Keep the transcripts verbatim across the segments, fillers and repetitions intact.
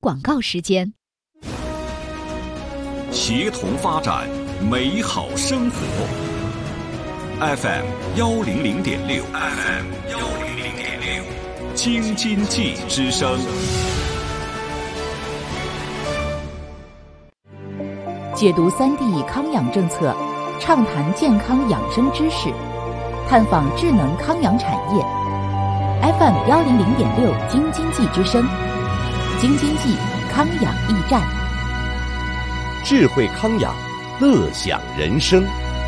广告时间。 协同发展，美好生活。F M 幺零零点六 ，F M 幺零零点六，京津冀之声。 解读三 D 康养政策，畅谈健康养生知识，探访智能康养产业。F M 幺零零点六，京津冀之声，京津冀康养驿站。 智慧康养，乐享人生。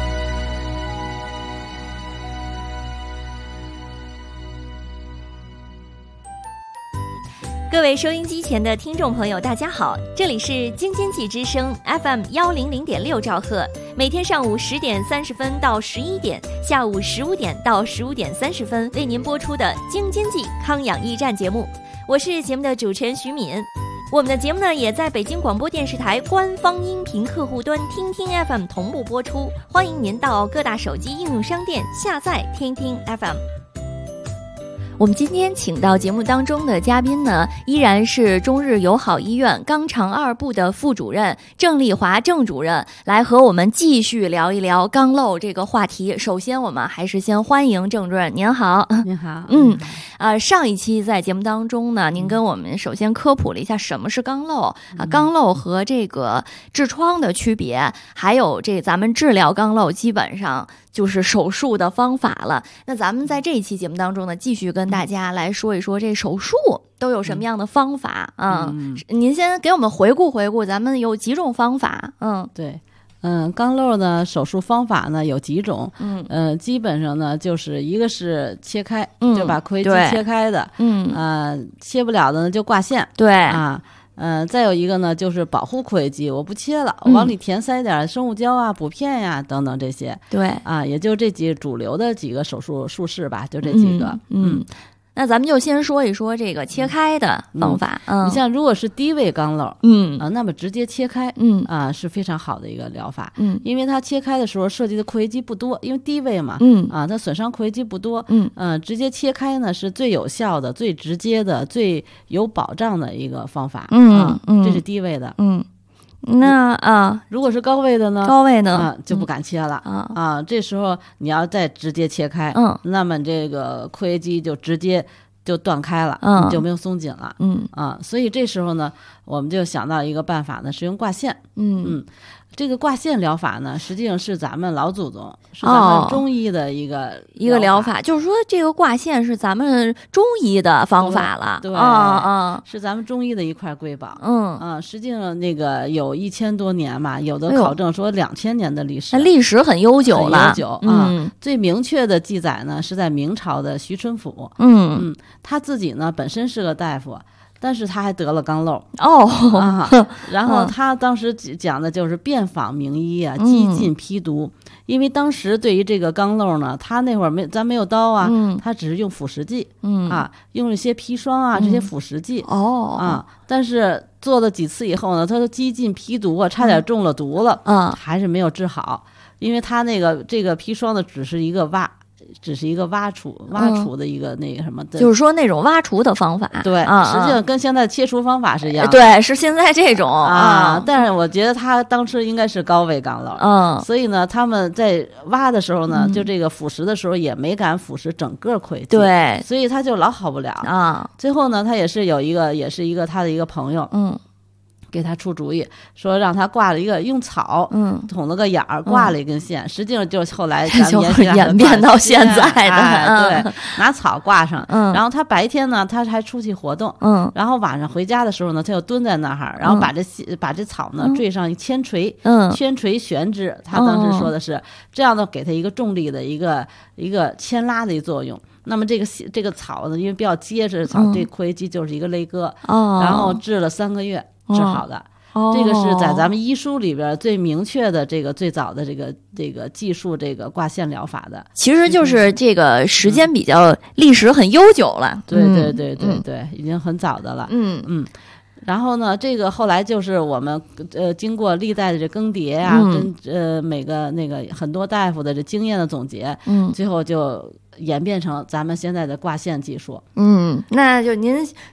各位收音机前的听众朋友，大家好，这里是京津冀之声 F M 幺零零点六兆赫，每天上午十点三十分到十一点，下午十五点到十五点三十分为您播出的京津冀康养驿站节目，我是节目的主持人徐敏。我们的节目呢，也在北京广播电视台官方音频客户端听听 F M 同步播出，欢迎您到各大手机应用商店下载听听 F M。我们今天请到节目当中的嘉宾呢，依然是中日友好医院肛肠二部的副主任郑丽华郑主任，来和我们继续聊一聊肛瘘这个话题。首先我们还是先欢迎郑主任，您好。 您好。 嗯，呃，上一期在节目当中呢，您跟我们首先科普了一下什么是肛瘘啊，肛瘘和这个痔疮的区别，还有这咱们治疗肛瘘基本上就是手术的方法了。那咱们在这一期节目当中呢，继续跟大家来说一说这手术都有什么样的方法啊、嗯嗯？您先给我们回顾回顾，咱们有几种方法？嗯， 对，嗯，肛瘘的手术方法呢有几种， 嗯， 呃，基本上呢就是一个是切开， 嗯、 就把窥肌切开的， 嗯， 呃，切不了的呢就挂线， 对啊。嗯、呃，再有一个呢，就是保护窥肌，我不切了，我往里填塞点生物胶啊、补片呀、啊、等等这些。 对啊，也就这几主流的几个手术术式吧，就这几个。 嗯，嗯那咱们就先说一说这个切开的方法。嗯， 嗯你像如果是低位肛瘘， 嗯啊，那么直接切开， 嗯啊是非常好的一个疗法。 嗯， 因为它切开的时候涉及的窥肌不多，因为低位嘛， 嗯啊，它损伤窥肌不多。 嗯， 呃，直接切开呢是最有效的、最直接的、最有保障的一个方法。 嗯啊， 嗯， 这是低位的。 嗯。那啊， 如果是高位的呢？ 高位呢， 啊，就不敢切了、 嗯、啊啊！这时候你要再直接切开， 嗯， 那么这个窥肌就直接就断开了， 嗯， 就没有松紧了， 嗯啊，所以这时候呢，我们就想到一个办法呢，是用挂线， 嗯嗯。这个挂线疗法呢，实际上是咱们老祖宗，是咱们中医的一个、哦、 一个疗法，就是说这个挂线是咱们中医的方法了， 对， 啊啊， 是咱们中医的一块瑰宝， 嗯啊，实际上那个有一千多年嘛，有的考证说两千年的历史， 历史很悠久了， 很悠久啊、 嗯。最明确的记载呢，是在明朝的徐春甫， 嗯嗯，他自己呢本身是个大夫。但是他还得了肛瘘哦、 啊，然后他当时讲的就是遍访名医啊，几近批读、嗯，因为当时对于这个肛瘘呢，他那会儿没咱没有刀啊， 嗯、 他只是用腐蚀剂， 嗯啊，用一些砒霜啊、嗯、这些腐蚀剂哦啊，但是做了几次以后呢，他都几近批毒啊，差点中了毒了， 嗯， 还是没有治好，因为他那个这个砒霜呢，只是一个挖。只是一个挖除挖除的一个那个什么的、 嗯，就是说那种挖除的方法， 对， 啊、 实际上跟现在切除方法是一样的， 对，是现在这种啊。 啊但是我觉得他当时应该是高位肛瘘， 嗯， 所以呢，他们在挖的时候呢， 嗯、 就这个腐蚀的时候也没敢腐蚀整个窥肌， 对， 所以他就老好不了啊。 最后呢，他也是有一个，也是一个他的一个朋友， 嗯。 给他出主意，说让他挂了一个用草， 嗯， 捅了个眼儿，挂了一根线，嗯、实际上就是后来咱们就演变到现在的， 哎、对，拿草挂上， 嗯， 然后他白天呢，他还出去活动， 嗯， 然后晚上回家的时候呢，他又蹲在那儿，然后把这、嗯、把这草呢坠上铅锤， 嗯， 铅锤悬之，他当时说的是、嗯、这样的，给他一个重力的一个一个牵拉的一个作用。那么这个这个草呢，因为比较结实，草、嗯、这窥肌就是一个勒割， 哦， 然后治了三个月治好的。 哦， 这个是在咱们医书里边最明确的这个最早的这个这个技术这个挂线疗法的， 其实就是这个时间比较、嗯、历史很悠久了， 对对对对对、嗯，已经很早的了， 嗯嗯。然后呢，这个后来就是我们呃经过历代的这更迭啊， 嗯、 跟呃每个那个很多大夫的这经验的总结， 嗯， 最后就演变成咱们现在的挂线技术。 嗯，那就您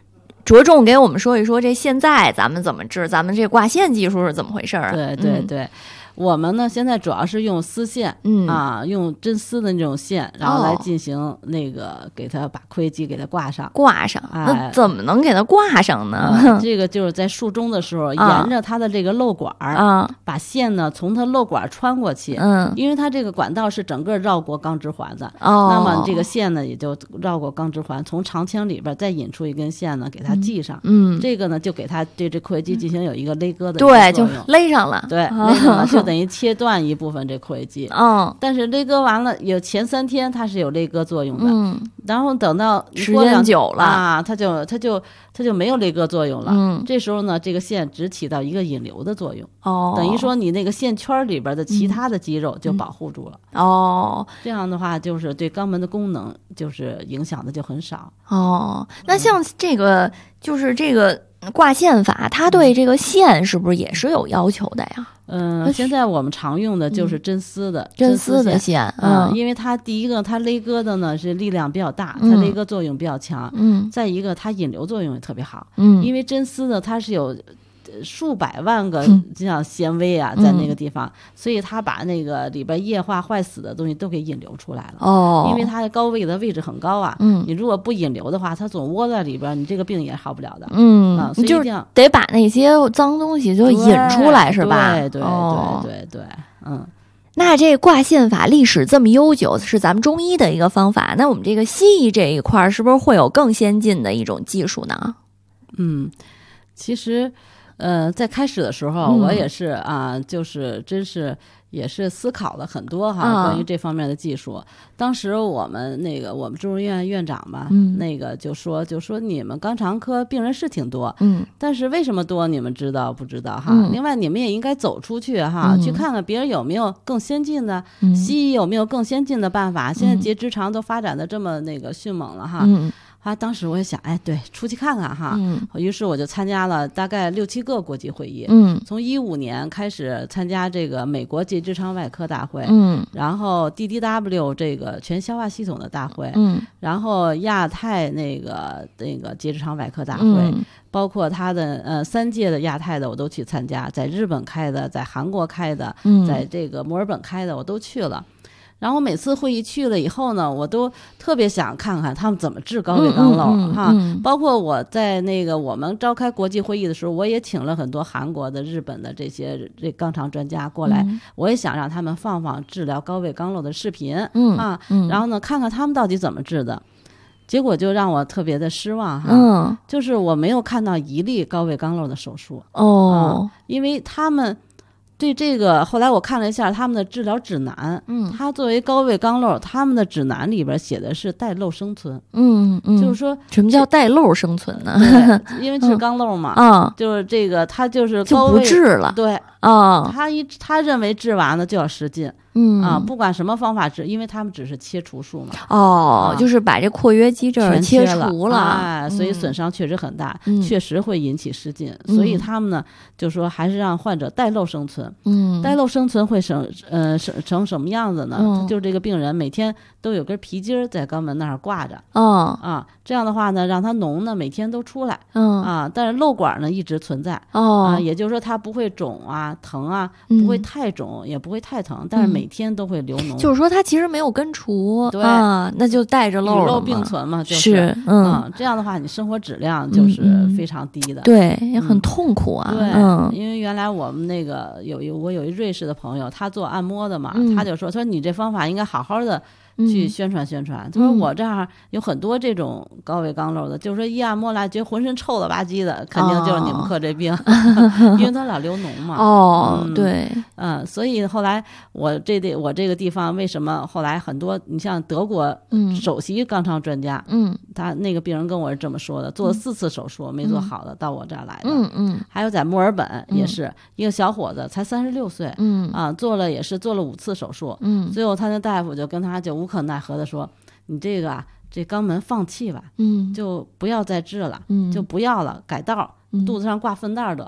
着重给我们说一说这现在咱们怎么治，咱们这挂线技术是怎么回事啊？ 对对对。嗯，我们呢现在主要是用丝线， 嗯啊，用真丝的那种线，然后来进行那个给它把括约肌给它挂上， 挂上。 哎， 那怎么能给它挂上呢？ 呃、这个就是在术中的时候， 啊、 沿着它的这个漏管啊， 把线呢从它漏管穿过去， 嗯， 因为它这个管道是整个绕过钢直环的， 哦， 那么这个线呢也就绕过钢直环，从长腔里边再引出一根线呢给它系上， 嗯， 这个呢就给它对这括约肌进行有一个勒割的对，就勒上了， 对，勒上了就等于切断一部分这括约肌， 嗯， 但是勒割完了有前三天它是有勒割作用的， 嗯， 然后等到时间久了啊，它就它就它就没有勒割作用了， 嗯， 这时候呢这个线只起到一个引流的作用， 哦， 等于说你那个线圈里边的其他的肌肉就保护住了， 嗯、哦， 这样的话就是对肛门的功能就是影响的就很少。 哦，那像这个、嗯、就是这个挂线法，它对这个线是不是也是有要求的呀？ 嗯，现在我们常用的就是真丝的、嗯、 真丝的线， 嗯，因为它第一个它勒割的呢是力量比较大，它勒割作用比较强， 嗯， 再一个它引流作用也特别好， 嗯， 因为真丝的它是有数百万个这样纤维啊、嗯、在那个地方，所以它把那个里边液化坏死的东西都给引流出来了。 哦， 因为它的高位的位置很高啊， 嗯， 你如果不引流的话，它总窝在里边，你这个病也好不了的。 嗯， 啊，所以一定要得把那些脏东西就引出来，是吧？ 对对对、哦、对对对，嗯。 那这挂线法历史这么悠久，是咱们中医的一个方法。那我们这个西医这一块是不是会有更先进的一种技术呢？ 嗯，其实。呃，在开始的时候， 嗯、 我也是啊，就是真是也是思考了很多哈， 啊、 关于这方面的技术。当时我们那个我们中医院院长嘛， 嗯、 那个就说就说你们肛肠科病人是挺多， 嗯， 但是为什么多你们知道不知道哈？ 嗯、 另外你们也应该走出去哈， 嗯、 去看看别人有没有更先进的、 嗯、 西医有没有更先进的办法。现在结直肠都发展的这么那个迅猛了哈。 嗯啊，当时我也想，哎，对，出去看看哈。 嗯， 于是我就参加了大概六七个国际会议。 嗯， 从一五年开始参加这个美国结直肠外科大会。 嗯， 然后 D D W 这个全消化系统的大会。 嗯， 然后亚太那个那个结直肠外科大会， 嗯、 包括他的呃三届的亚太的我都去参加，在日本开的，在韩国开的， 嗯、 在这个墨尔本开的我都去了。然后每次会议去了以后呢，我都特别想看看他们怎么治高位肛瘘、 嗯嗯、 哈、 嗯。 包括我在那个我们召开国际会议的时候，我也请了很多韩国的、日本的这些这肛肠专家过来、 嗯， 我也想让他们放放治疗高位肛瘘的视频、 嗯、 啊、 嗯， 然后呢看看他们到底怎么治的。结果就让我特别的失望哈， 嗯， 就是我没有看到一例高位肛瘘的手术哦、 啊，因为他们。对这个，后来我看了一下他们的治疗指南， 嗯， 他作为高位肛瘘，他们的指南里边写的是带漏生存， 嗯嗯， 就是说什么叫带漏生存呢？ 因为治肛瘘嘛， 啊、嗯， 就是这个他就是高位就不治了， 对啊、 嗯，他一他认为治完了就要使劲。 嗯啊，不管什么方法治，因为他们只是切除术嘛。 哦，啊、就是把这括约肌这儿切除了， 哎，所以损伤确实很大， 嗯、 确实会引起失禁。嗯、所以他们呢，就说还是让患者带漏生存。 嗯， 带漏生存会成呃成成什么样子呢？ 嗯、 就是这个病人每天都有根皮筋在肛门那儿挂着。 哦、 啊，这样的话呢，让它脓呢每天都出来。 嗯啊，但是漏管呢一直存在。 哦， 啊，也就是说它不会肿啊、疼啊， 嗯、 不会太肿，也不会太疼，但是每天都会流脓。 就是说它其实没有根除， 对啊，那就带着漏了，漏并存嘛，就是是嗯、 嗯，这样的话你生活质量就是非常低的， 嗯、对，也很痛苦啊。 对， 嗯， 因为原来我们那个有一我有一瑞士的朋友，他做按摩的嘛， 嗯、 他就说，他说你这方法应该好好的。去宣传宣传，他、 嗯、 说我这儿有很多这种高位肛瘘的，就是说一按摩来觉得浑身臭了吧唧的，肯定就是你们科这病，哦、因为他老流脓嘛。 哦， 嗯、 对， 嗯，所以后来我这地我这个地方为什么后来很多，你像德国首席肛肠专家， 嗯， 他那个病人跟我是这么说的，做了四次手术、嗯、没做好的，到我这儿来的。 嗯嗯， 还有在墨尔本也是、嗯、一个小伙子，才三十六岁， 嗯啊，做了也是做了五次手术， 嗯， 最后他那大夫就跟他就无可奈何的说。你这个啊，这肛门放弃吧， 嗯， 就不要再治了， 嗯， 就不要了，改道， 嗯、 肚子上挂粪袋得了。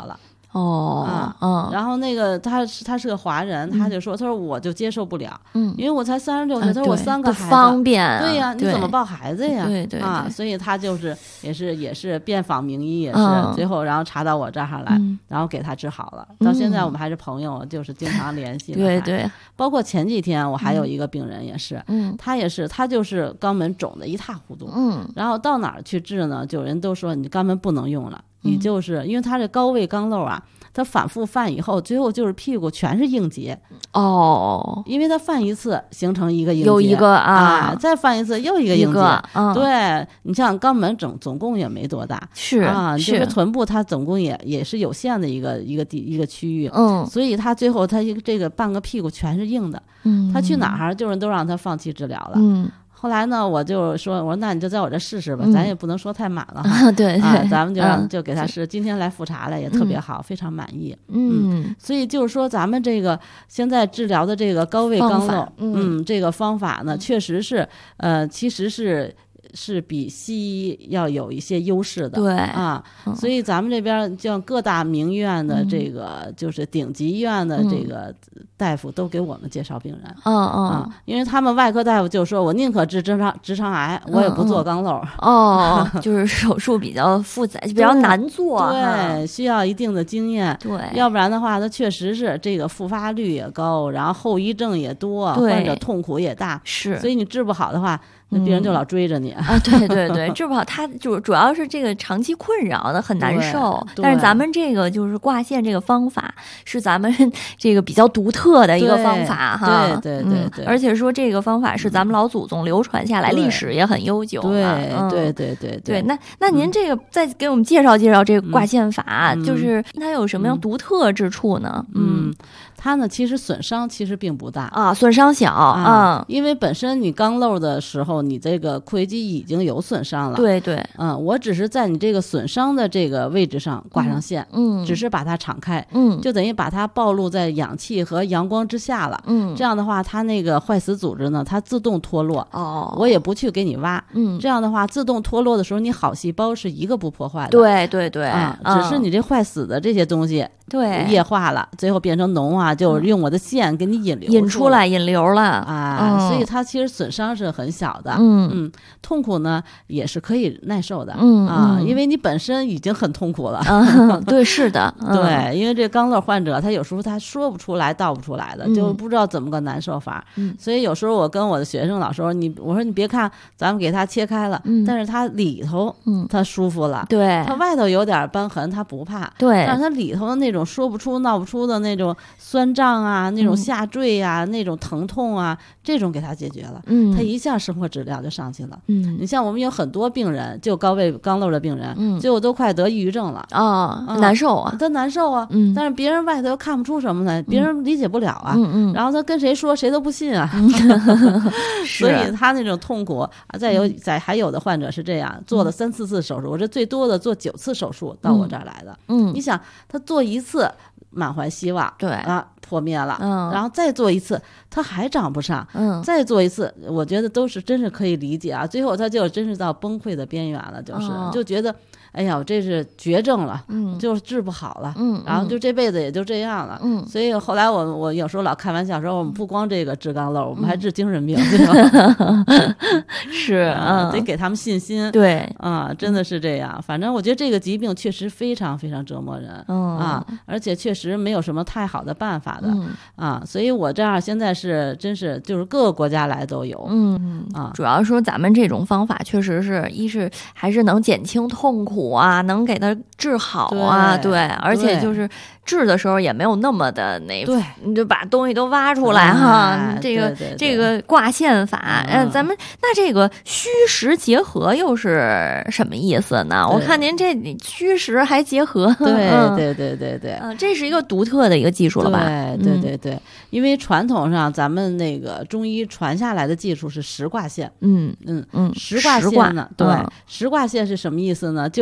哦， 啊， 嗯， 然后那个他是他是个华人，他就说，他说我就接受不了， 嗯， 因为我才三十六岁， 啊他说我对三个孩子不方便啊， 对呀，你对怎么抱孩子呀？ 对对对啊，所以他就是也是也是遍访名医，也是、 嗯最后然后查到我这儿来， 嗯然后给他治好了。到现在嗯我们还是朋友，就是经常联系。 对对， 包括前几天我还有一个病人也是， 嗯他也是他就是肛门肿得一塌糊涂， 嗯然后到哪儿去治呢？就人都说你肛门不能用了， 嗯你就是因为他这高位肛瘘啊。他反复犯以后，最后就是屁股全是硬结哦， 因为他犯一次形成一个硬结， 有一个啊哎再犯一次又一个硬结。 一个嗯对你像肛门总总共也没多大， 是啊，就是是臀部它总共也也是有限的一个一个地一个区域， 嗯所以他最后他一个这个半个屁股全是硬的， 嗯， 他去哪儿就是都让他放弃治疗了。 嗯后来呢，我就说，我说那你就在我这试试吧， 嗯咱也不能说太满了哈。 对对， 啊，咱们就让、 嗯就给他试，今天来复查了，也特别好，非常满意。 嗯所以就是说，咱们这个现在治疗的这个高位方肛瘘， 法嗯嗯，这个方法呢，确实是，呃，其实是是比西医要有一些优势的。 对啊， 嗯所以咱们这边像各大名医院的这个，就是顶级医院的这个大夫都给我们介绍病人。 嗯嗯啊，因为他们外科大夫就说，我宁可治直肠直肠癌，我也不做肛瘘。 哦，就是手术比较复杂，比较难做哈， 对，需要一定的经验。 对， 要不然的话，它确实是这个复发率也高，然后后遗症也多， 对患者痛苦也大。 是， 所以你治不好的话，那病人就老追着你。 啊，对对对，治不好，他就主要是这个长期困扰的很难受。 对但是咱们这个就是挂线这个方法是咱们这个比较独特的一个方法哈。 对对对对， 嗯，而且说这个方法是咱们老祖宗流传下来， 对历史也很悠久嘛。 对嗯对对对对，那那您这个再给我们介绍介绍这个挂线法， 嗯就是它有什么样独特之处呢？ 嗯，它呢其实损伤其实并不大。 啊，损伤小啊， 因为本身你肛瘘的时候，你这个括约肌已经有损伤了。 对对， 嗯，我只是在你这个损伤的这个位置上挂上线， 嗯， 只是把它敞开， 嗯， 就等于把它暴露在氧气和阳光之下了。 嗯， 这样的话，它那个坏死组织呢，它自动脱落。 哦， 我也不去给你挖。 嗯， 这样的话，自动脱落的时候，你好细胞是一个不破坏的。 对对对， 啊， 嗯只是你这坏死的这些东西， 对液化了，最后变成脓啊，就用我的线给你引流引出来，引流了啊， 嗯所以它其实损伤是很小的。 嗯嗯，痛苦呢也是可以耐受的。 嗯啊， 嗯因为你本身已经很痛苦了。 嗯，对，是的，嗯对，因为这肛瘘患者他有时候他说不出来道不出来的， 嗯就不知道怎么个难受法。 嗯所以有时候我跟我的学生老说，你我说你别看咱们给他切开了， 嗯但是他里头嗯他舒服了， 对他外头有点瘢痕他不怕， 对但是他里头的那种说不出闹不出的那种酸胀啊，那种嗯下坠啊，那种疼痛啊，这种给他解决了， 嗯他一下生活质量就上去了。 嗯你像我们有很多病人，就高位肛瘘的病人， 嗯最后都快得抑郁症了。 啊啊难受啊， 他难受啊， 嗯但是别人外头又看不出什么来，别人理解不了啊， 嗯嗯， 然后他跟谁说谁都不信啊， 是所以他那种痛苦啊，再有再还有的患者是这样，做了三四次手术，我这最多的做九次手术到我这儿来的， 嗯你想他做一次满怀希望， 对啊破灭了， 嗯然后再做一次他还长不上， 嗯再做一次，我觉得都是真是可以理解啊。最后他就真是到崩溃的边缘了，就是、 哦就觉得，哎呀，我这是绝症了， 嗯就治不好了， 嗯然后就这辈子也就这样了。 嗯所以后来我我有时候老开玩笑说，我们不光这个治肛瘘，我们还嗯治精神病，对吧？ 是啊， 嗯得给他们信心。 对啊，真的是这样。反正我觉得这个疾病确实非常非常折磨人、 嗯啊，而且确实没有什么太好的办法的、 嗯啊。所以我这样现在是真是就是各个国家来都有。 嗯啊主要说咱们这种方法确实是一是还是能减轻痛苦啊，能给它治好啊， 对对，而且对就是治的时候也没有那么的那， 对， 你就把东西都挖出来哈， 哎这个对对对这个挂线法， 嗯咱们那这个虚实结合又是什么意思呢？我对看您这虚实还结合， 对嗯对对对对。 嗯，这是一个独特的一个技术了吧？ 对对嗯对对，因为传统上咱们那个中医传下来的技术是实挂线， 嗯嗯嗯， 实挂实挂线呢，对嗯， 实挂线是什么意思呢？就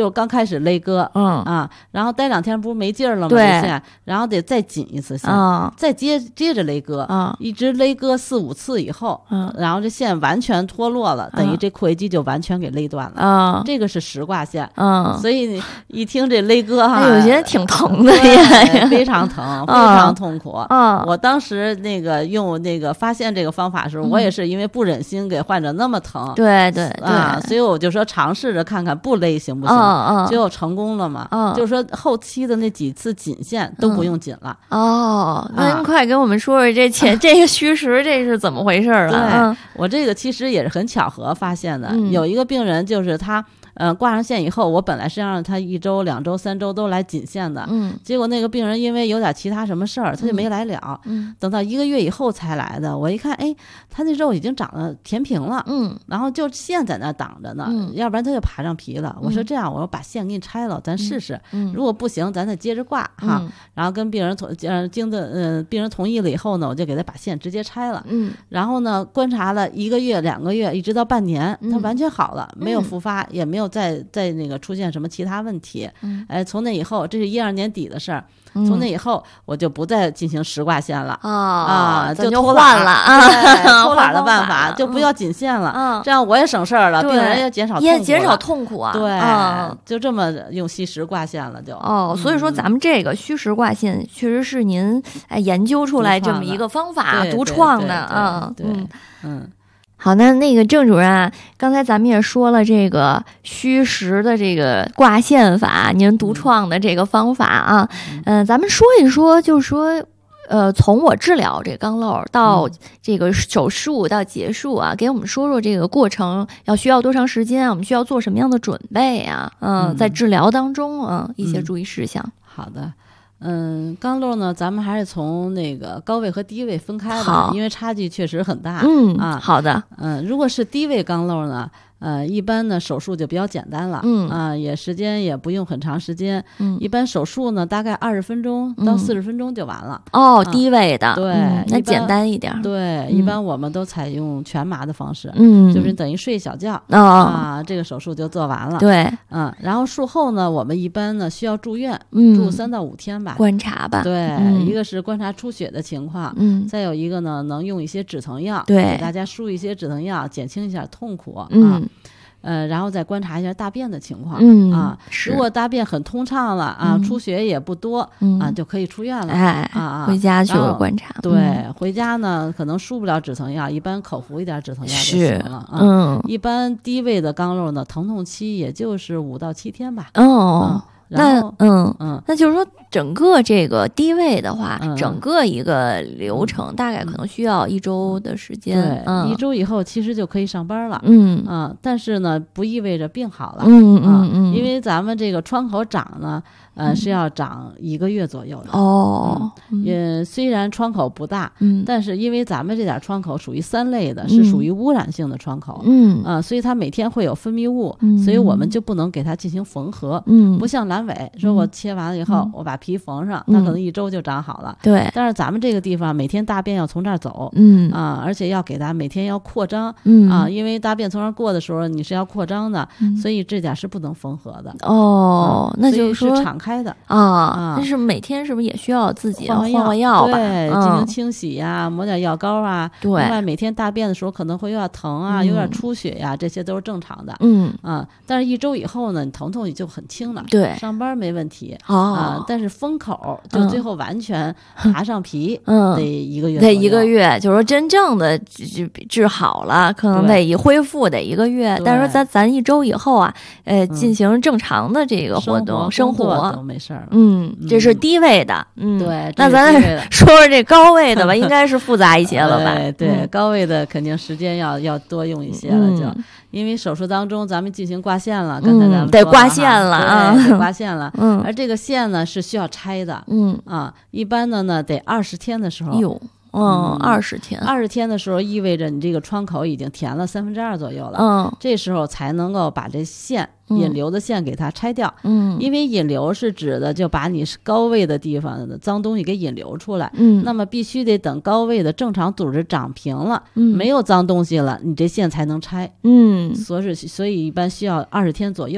就刚开始勒割， 嗯啊，然后待两天不是没劲儿了吗？ 对这线，然后得再紧一次线， 啊再接接着勒割， 啊一直勒割四五次以后， 嗯然后这线完全脱落了，等于这括约肌就完全给勒断了。 啊这个是实挂线， 嗯， 所以你一听这勒割哈， 哎有些挺疼的对呀， 非常疼，非常痛苦。 啊， 我当时那个用那个发现这个方法的时候，我也是因为不忍心给患者那么疼， 对对啊， 对， 所以我就说尝试着看看不勒行不嗯行， 嗯结果成功了嘛。 嗯就是说后期的那几次紧线都不用紧了。 哦，那啊您快给我们说说这前这个虚实这是怎么回事儿对啊？ 我这个其实也是很巧合发现的， 嗯有一个病人就是他。呃，挂上线以后，我本来是让他一周、两周、三周都来紧线的， 嗯结果那个病人因为有点其他什么事儿，他就没来了。 嗯等到一个月以后才来的，我一看，哎，他那肉已经长得填平了， 嗯然后就线在那儿挡着呢， 嗯要不然他就爬上皮了。我说这样，我说把线给你拆了，咱试试， 嗯， 如果不行，咱再接着挂哈。 嗯然后跟病人同呃经的呃病人同意了以后呢，我就给他把线直接拆了。 嗯然后呢，观察了一个月、两个月，一直到半年， 嗯他完全好了，没有复发，也没有再再那个出现什么其他问题。 嗯哎，从那以后，这是一二年底的事儿。 嗯从那以后，我就不再进行实挂线了。 啊啊， 咱就偷懒换了啊， 对偷懒的换办方法法就不要紧线了， 嗯， 这样我也省事儿了， 对病人也减少痛苦了也减少痛苦啊， 对嗯， 就这么用吸食挂线了就。 哦，所以说咱们这个虚实挂线确实是您哎研究出来这么一个方法，独创的啊， 对， 嗯嗯。 好，那那个郑主任啊，刚才咱们也说了这个虚实的这个挂线法，您独创的这个方法啊，嗯、呃，咱们说一说，就是说，呃，从我治疗这肛瘘到这个手术到结束啊，给我们说说这个过程要需要多长时间，我们需要做什么样的准备啊？嗯、呃，在治疗当中啊，一些注意事项。 嗯、好的。嗯，肛瘘呢，咱们还是从那个高位和低位分开吧， 因为差距确实很大。 嗯啊， 好的。 嗯，如果是低位肛瘘呢，呃，一般呢手术就比较简单了， 嗯啊，也时间也不用很长时间， 嗯， 一般手术呢大概二十分钟到四十分钟就完了。 哦，低位的， 对， 那简单一点。 对，一般我们都采用全麻的方式， 嗯， 就是等于睡一小觉啊， 这个手术就做完了。 对， 嗯，然后术后呢，我们一般呢需要住院，住三到五天吧， 观察吧。 对，一个是观察出血的情况， 嗯， 再有一个呢，能用一些止疼药， 对， 给大家输一些止疼药，减轻一下痛苦啊。 嗯。 呃，然后再观察一下大便的情况， 嗯啊，如果大便很通畅了啊， 嗯、 出血也不多、 嗯、 啊，就可以出院了。 哎， 啊， 回家去观察。 对， 嗯、 回家呢可能输不了止疼药，一般口服一点止疼药就行了。啊、 嗯， 一般低位的肛瘘呢，疼痛期也就是五到七天吧。 哦。 嗯那嗯嗯， 那就是说，整个这个低位的话， 嗯、 整个一个流程大概可能需要一周的时间。 对， 嗯、 一周以后其实就可以上班了。 嗯嗯，但是呢，不意味着病好了。 嗯嗯嗯， 因为咱们这个窗口长呢，呃，是要长一个月左右的。 哦， 也虽然窗口不大， 嗯， 但是因为咱们这点窗口属于三类的，是属于污染性的窗口。 嗯啊，所以它每天会有分泌物，所以我们就不能给它进行缝合。 嗯， 不像阑尾，说我切完了以后，我把皮缝上，它可能一周就长好了。 对， 但是咱们这个地方每天大便要从这儿走， 嗯啊，而且要给它每天要扩张， 嗯啊，因为大便从这儿过的时候你是要扩张的，所以这点是不能缝合的。 哦，那就是说是敞开的啊，但是每天是不是也需要自己换换药吧？ 对，进行清洗呀，抹点药膏啊。 对， 另外每天大便的时候可能会有点疼啊，有点出血呀，这些都是正常的。 嗯啊，但是一周以后呢，你疼痛也就很轻了， 对， 上班没问题。 哦。 啊，但是封口就最后完全爬上皮， 嗯， 得一个月， 得一个月，就是说真正的治治好了，可能得一恢复得一个月。但是说咱咱一周以后啊，呃，进行正常的这个活动生活都没事儿了。 嗯，这是低位的，嗯， 对。 那咱说说这高位的吧，应该是复杂一些了吧？ 对，高位的肯定时间要要多用一些了，就因为手术当中咱们进行挂线了，刚才咱们得挂线了啊， 得挂线了， 嗯， 而这个线呢是需要拆的， 嗯啊，一般的呢得二十天的时候， 哟，嗯，二十天， 二十天的时候意味着你这个窗口已经填了三分之二左右了， 嗯， 这时候才能够把这线引流的线给它拆掉， 嗯， 因为引流是指的就把你高位的地方的脏东西给引流出来， 嗯， 那么必须得等高位的正常组织长平了， 嗯， 没有脏东西了，你这线才能拆， 嗯， 所以所以一般需要二十天左右。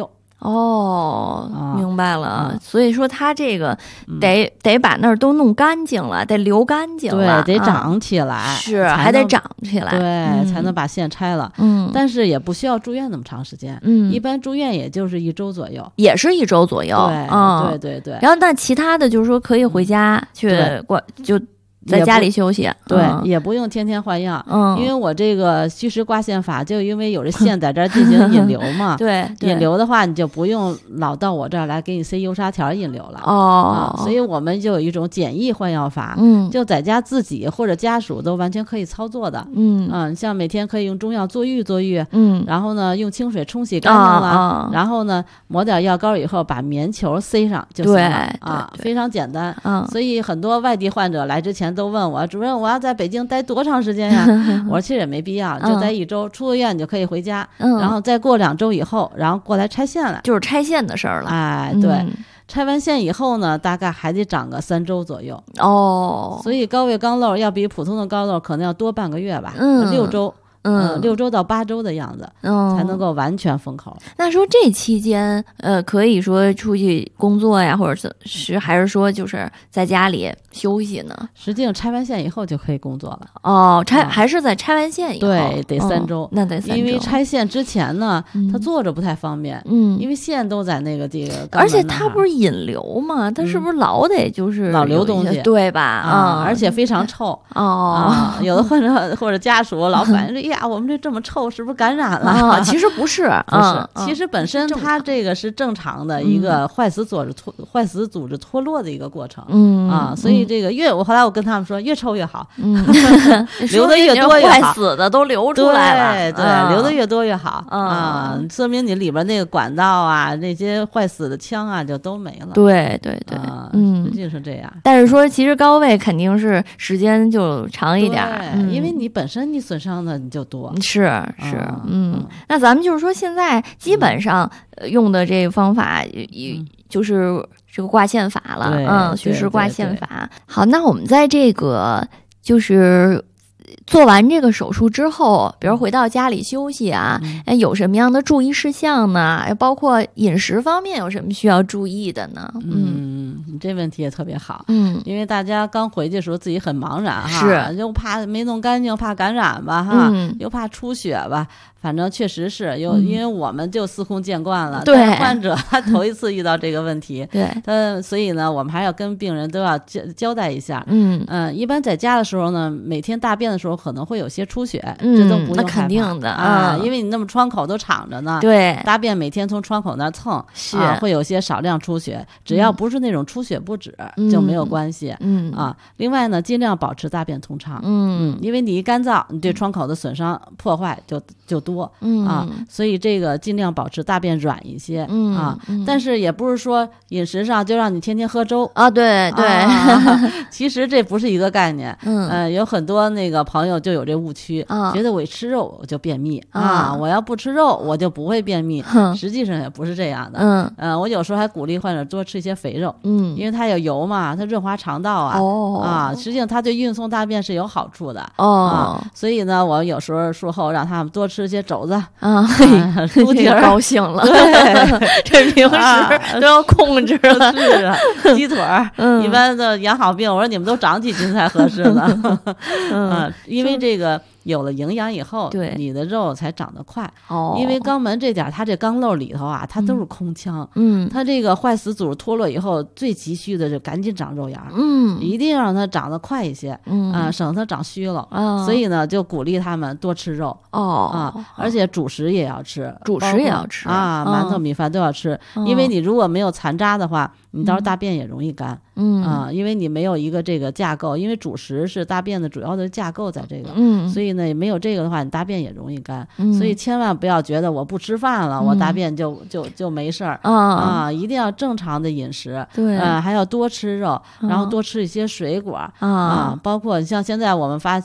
哦， 啊、 明白了。 嗯、 所以说他这个得、嗯、得把那儿都弄干净了，得留干净了， 对，得长起来，啊、 是还得长起来， 对、 嗯， 才能把线拆了。 嗯， 但是也不需要住院那么长时间， 嗯， 一般住院也就是一周左右， 也是一周左右， 对， 嗯、 对对对。 然后那其他的就是说可以回家去过，就。在家里休息， 对、 嗯， 也不用天天换药， 嗯， 因为我这个虚实挂线法，就因为有这线在这儿进行引流嘛， 对， 引流的话，你就不用老到我这儿来给你塞油砂条引流了， 哦、 啊，所以我们就有一种简易换药法， 嗯， 就在家自己或者家属都完全可以操作的， 嗯， 嗯，像每天可以用中药坐浴坐浴， 嗯， 然后呢用清水冲洗干净了， 啊、 然后呢抹点药膏以后把棉球塞上就行了， 对啊， 对对非常简单， 嗯， 所以很多外地患者来之前都问我，主任。我要在北京待多长时间呀？我说其实也没必要，就待一周，出了院你就可以回家， 嗯， 然后再过两周以后，然后过来拆线来， 就是拆线的事儿了。 哎，对， 嗯、 拆完线以后呢，大概还得长个三周左右。 哦， 所以高位肛瘘要比普通的肛瘘可能要多半个月吧， 嗯， 六周。 嗯， 六周到八周的样子， 嗯， 才能够完全封口。 那说这期间，呃，可以说出去工作呀，或者是还是说就是在家里休息呢？ 实际上拆完线以后就可以工作了。 哦，拆、嗯、还是在拆完线以后？ 对，得三周。 哦、那得三周。 因为拆线之前呢， 嗯、 他坐着不太方便。 嗯， 因为线都在那个这个。 而且它不是引流嘛，它是不是老得就是老流东西， 对吧？ 啊、嗯，而且非常臭。 哦、 啊，有的患者或者家属老反映说：“呀，我们这这么臭。”臭是不是感染了？ 啊、其实不是， 不是、 嗯， 其实本身它这个是正常的一个坏死组织脱、嗯、坏死组织脱落的一个过程， 嗯啊，所以这个越我后来我跟他们说，越臭越好， 嗯， 流的越多越好， 坏死的都流出来了， 对对、 嗯， 流的越多越好、 嗯、 啊，说明你里边那个管道啊，那些坏死的腔啊就都没了， 对对对， 啊、 嗯， 实际是这样。 但是说其实高位肯定是时间就长一点， 嗯、因为你本身你损伤的你就多， 是是， 啊、 嗯。嗯，那咱们就是说，现在基本上用的这个方法， 嗯、 就是这个挂线法了，嗯，虚实挂线法。 对对对。 好，那我们在这个就是做完这个手术之后，比如回到家里休息啊， 嗯、 哎，有什么样的注意事项呢？包括饮食方面有什么需要注意的呢？ 嗯，你这问题也特别好， 嗯， 因为大家刚回去的时候自己很茫然哈， 是又怕没弄干净，怕感染吧哈， 嗯、 又怕出血吧。反正确实是有， 嗯、 因为我们就司空见惯了， 对， 但是患者他头一次遇到这个问题， 对， 他所以呢，我们还要跟病人都要交交代一下， 嗯嗯、呃，一般在家的时候呢，每天大便的时候可能会有些出血， 嗯、 这都不用害怕， 那肯定的啊、 嗯， 因为你那么窗口都敞着呢， 对， 大便每天从窗口那蹭， 是、 啊、会有些少量出血，只要不是那种出血不止、 嗯、 就没有关系， 嗯啊，另外呢，尽量保持大便通畅， 嗯， 因为你一干燥，你对窗口的损伤破坏就就多， 嗯啊。所以这个尽量保持大便软一些， 嗯啊、 嗯， 但是也不是说饮食上就让你天天喝粥啊，对对、 啊，其实这不是一个概念， 嗯， 呃，有很多那个朋友就有这误区， 啊、 觉得我一吃肉我就便秘啊， 啊，我要不吃肉我就不会便秘， 嗯、 实际上也不是这样的， 嗯， 呃，我有时候还鼓励患者多吃一些肥肉， 嗯， 因为它有油嘛，它润滑肠道啊， 哦， 啊，实际上它对运送大便是有好处的， 哦， 啊，所以呢，我有时候术后让他们多吃一些肘子啊。 啊猪蹄儿高兴了， 对， 这平时都要控制了。 啊、是啊，鸡腿儿， 嗯、 一般的养好病，我说你们都长几斤才合适呢？嗯、啊，因为这个有了营养以后， 对你的肉才长得快。 哦， 因为肛门这点，它这肛瘘里头啊，它都是空腔。 嗯， 它这个坏死组脱落以后，最急需的就赶紧长肉芽。 嗯， 一定让它长得快一些。 嗯啊，省得它长虚了。 啊， 所以呢，就鼓励他们多吃肉。 哦啊，而且主食也要吃， 主食也要吃啊，馒头、米饭都要吃， 嗯、 因为你如果没有残渣的话，你到时候大便也容易干。 嗯啊，因为你没有一个这个架构，因为主食是大便的主要的架构在这个， 嗯， 所以呢，没有这个的话，你大便也容易干。 嗯、 所以千万不要觉得我不吃饭了， 嗯、 我大便就就就没事儿、 嗯、 啊，一定要正常的饮食， 对， 呃，还要多吃肉， 嗯、 然后多吃一些水果、 嗯、 啊，包括像现在我们发现。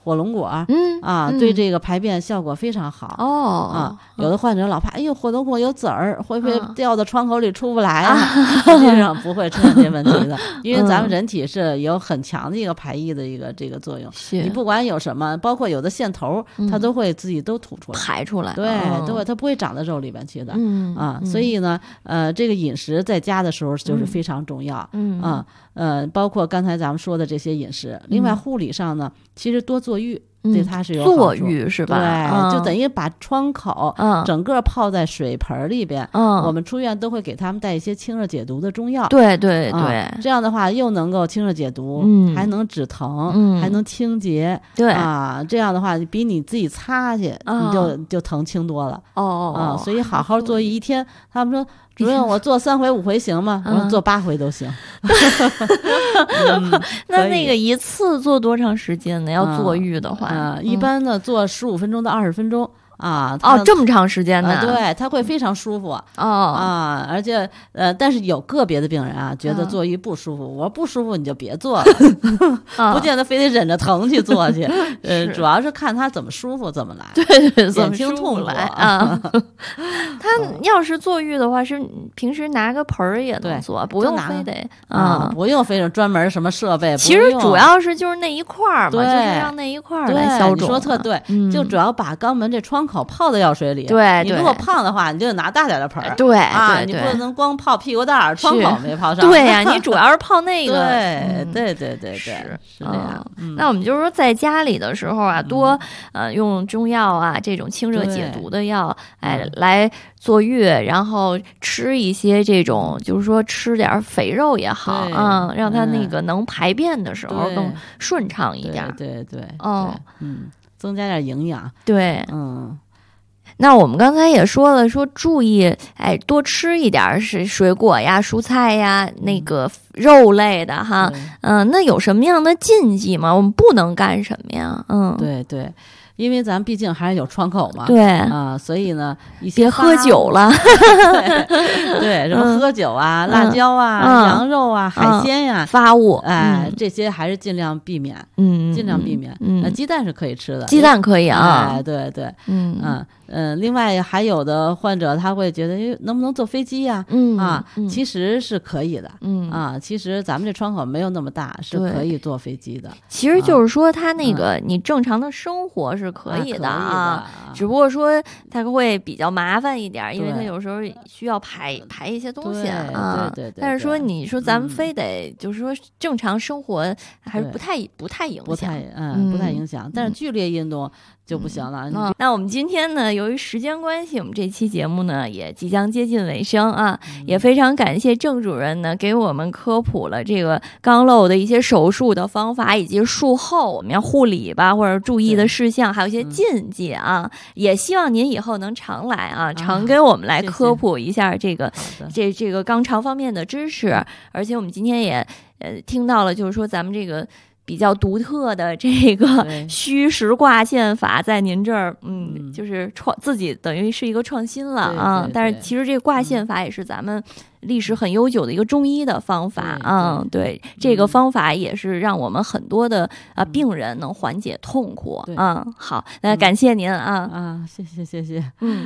火龙果， 嗯啊， 嗯、 对这个排便效果非常好。 哦啊，有的患者老怕，哎呦，火龙果有籽儿，会不会掉到窗口里出不来啊？ 实际上不会出现这些问题的，因为咱们人体是有很强的一个排异的一个这个作用。你不管有什么，包括有的线头，它都会自己都吐出来、 排出来。 对， 哦、 都会，它不会长在肉里边去的。 嗯啊， 嗯、 所以呢，呃，这个饮食在家的时候就是非常重要。 嗯啊，呃，包括刚才咱们说的这些饮食，另外护理上呢，其实多坐浴。对它是有好处， 坐浴是吧？ 对， 嗯、 就等于把窗口整个泡在水盆里边。 嗯， 我们出院都会给他们带一些清热解毒的中药。 对对对、 嗯，这样的话又能够清热解毒， 嗯， 还能止疼， 嗯， 还能清洁。 对啊，这样的话比你自己擦去， 啊、 你就就疼轻多了。 哦哦啊，所以好好坐浴一天，他们说。主任，我做三回五回行吗？我说做八回都行。 嗯、那那个一次做多长时间呢？要坐浴的话， 啊，一般呢做十五分钟到二十分钟。啊哦，这么长时间呢、 啊？对，它会非常舒服哦啊，而且呃，但是有个别的病人啊，觉得坐浴不舒服，嗯、我说不舒服你就别做了，不见得非得忍着疼去做去，呃，主要是看他怎么舒服怎么来， 对对， 减轻痛苦来啊。他要是坐浴的话，是平时拿个盆儿也能做，不用非得啊，不用非得专门什么设备。 其实主要是就是那一块儿嘛，就是让那一块儿来消肿。 你说特对，就主要把肛门这窗口泡在药水里。 对， 你如果胖的话，你就得拿大点的盆儿。 对啊， 对你不能光泡屁股蛋儿，窗口没泡上。 对呀，你主要是泡那个。 对对对对对， 是是这样。 那我们就是说，在家里的时候啊，多呃用中药啊这种清热解毒的药，哎来坐浴，然后吃一些这种，就是说吃点肥肉也好啊，让它那个能排便的时候更顺畅一点。 对对， 哦， 嗯，增加点营养。 对， 嗯。 那我们刚才也说了，说注意，哎，多吃一点是水果呀、蔬菜呀，那个肉类的哈。嗯、呃，那有什么样的禁忌吗？我们不能干什么呀？嗯， 对对。因为咱毕竟还是有窗口嘛， 对啊，所以呢，一些别喝酒了， 对, 对，什么喝酒啊、嗯、辣椒啊、嗯、羊肉啊、嗯、海鲜呀、啊、 发物， 哎、 嗯， 这些还是尽量避免， 嗯， 尽量避免。 嗯， 那鸡蛋是可以吃的， 鸡蛋可以啊， 哎，对对， 嗯嗯嗯，另外还有的患者他会觉得，哎，能不能坐飞机呀？ 嗯啊， 嗯其实是可以的， 嗯啊，其实咱们这窗口没有那么大，是可以坐飞机的。 其实就是说，他那个你正常的生活是可以的啊，只不过说它会比较麻烦一点，因为它有时候需要排排一些东西啊。 对对对。 但是说你说咱们非得就是说正常生活还是不太不太影响， 不太嗯不太影响，但是剧烈运动就不行了。 嗯，那我们今天呢，由于时间关系，我们这期节目呢也即将接近尾声啊， 嗯、 也非常感谢郑主任呢给我们科普了这个肛瘘的一些手术的方法，以及术后我们要护理吧或者注意的事项，还有一些禁忌啊。嗯、也希望您以后能常来啊，啊常给我们来科普一下这个谢谢这这个肛肠方面的知识。而且我们今天也呃听到了，就是说咱们这个。比较独特的这个虚实挂线法，在您这儿，嗯，嗯就是创自己等于是一个创新了啊。 对对对， 但是其实这个挂线法也是咱们历史很悠久的一个中医的方法啊。对，对这个方法也是让我们很多的啊病人能缓解痛苦啊。好，那感谢您啊啊，谢谢谢谢， 嗯。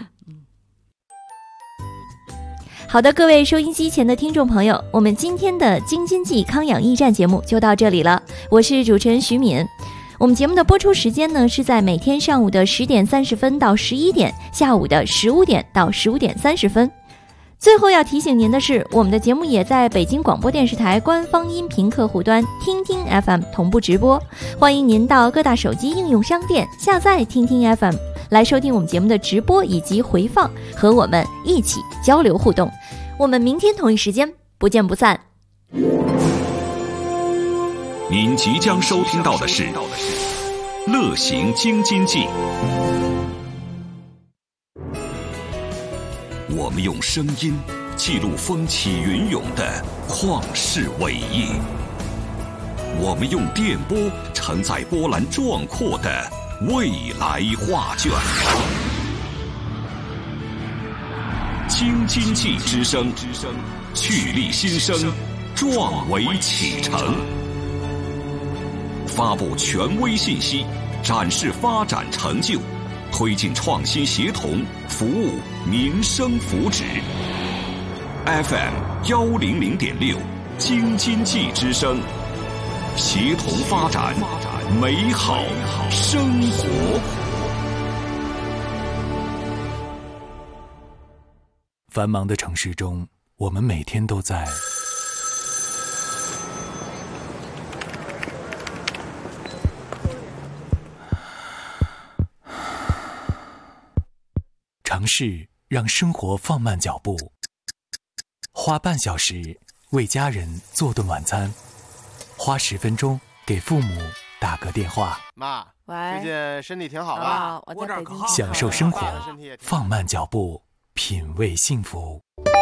好的，各位收音机前的听众朋友，我们今天的京津冀康养驿站节目就到这里了，我是主持人徐敏。我们节目的播出时间呢是在每天上午的十点三十分到十一点，下午的十五点到十五点三十分。最后要提醒您的是，我们的节目也在北京广播电视台官方音频客户端听听 F M 同步直播，欢迎您到各大手机应用商店下载听听 F M 来收听我们节目的直播以及回放，和我们一起交流互动。我们明天同一时间不见不散。 您即将收听到的是《乐行京津冀》，我们用声音记录风起云涌的旷世伟业，我们用电波承载波澜壮阔的未来画卷。京津冀之声，蓄力新生，壮维启程。发布权威信息， 展示发展成就，推进创新协同，服务民生福祉。F M 幺零零点六，京津冀之声，协同发展，美好生活。 繁忙的城市中，我们每天都在尝试让生活放慢脚步，花半小时为家人做顿晚餐，花十分钟给父母打个电话。 妈， 喂， 最近身体挺好吧？ 啊，我在北京。 享受生活，放慢脚步，品味幸福。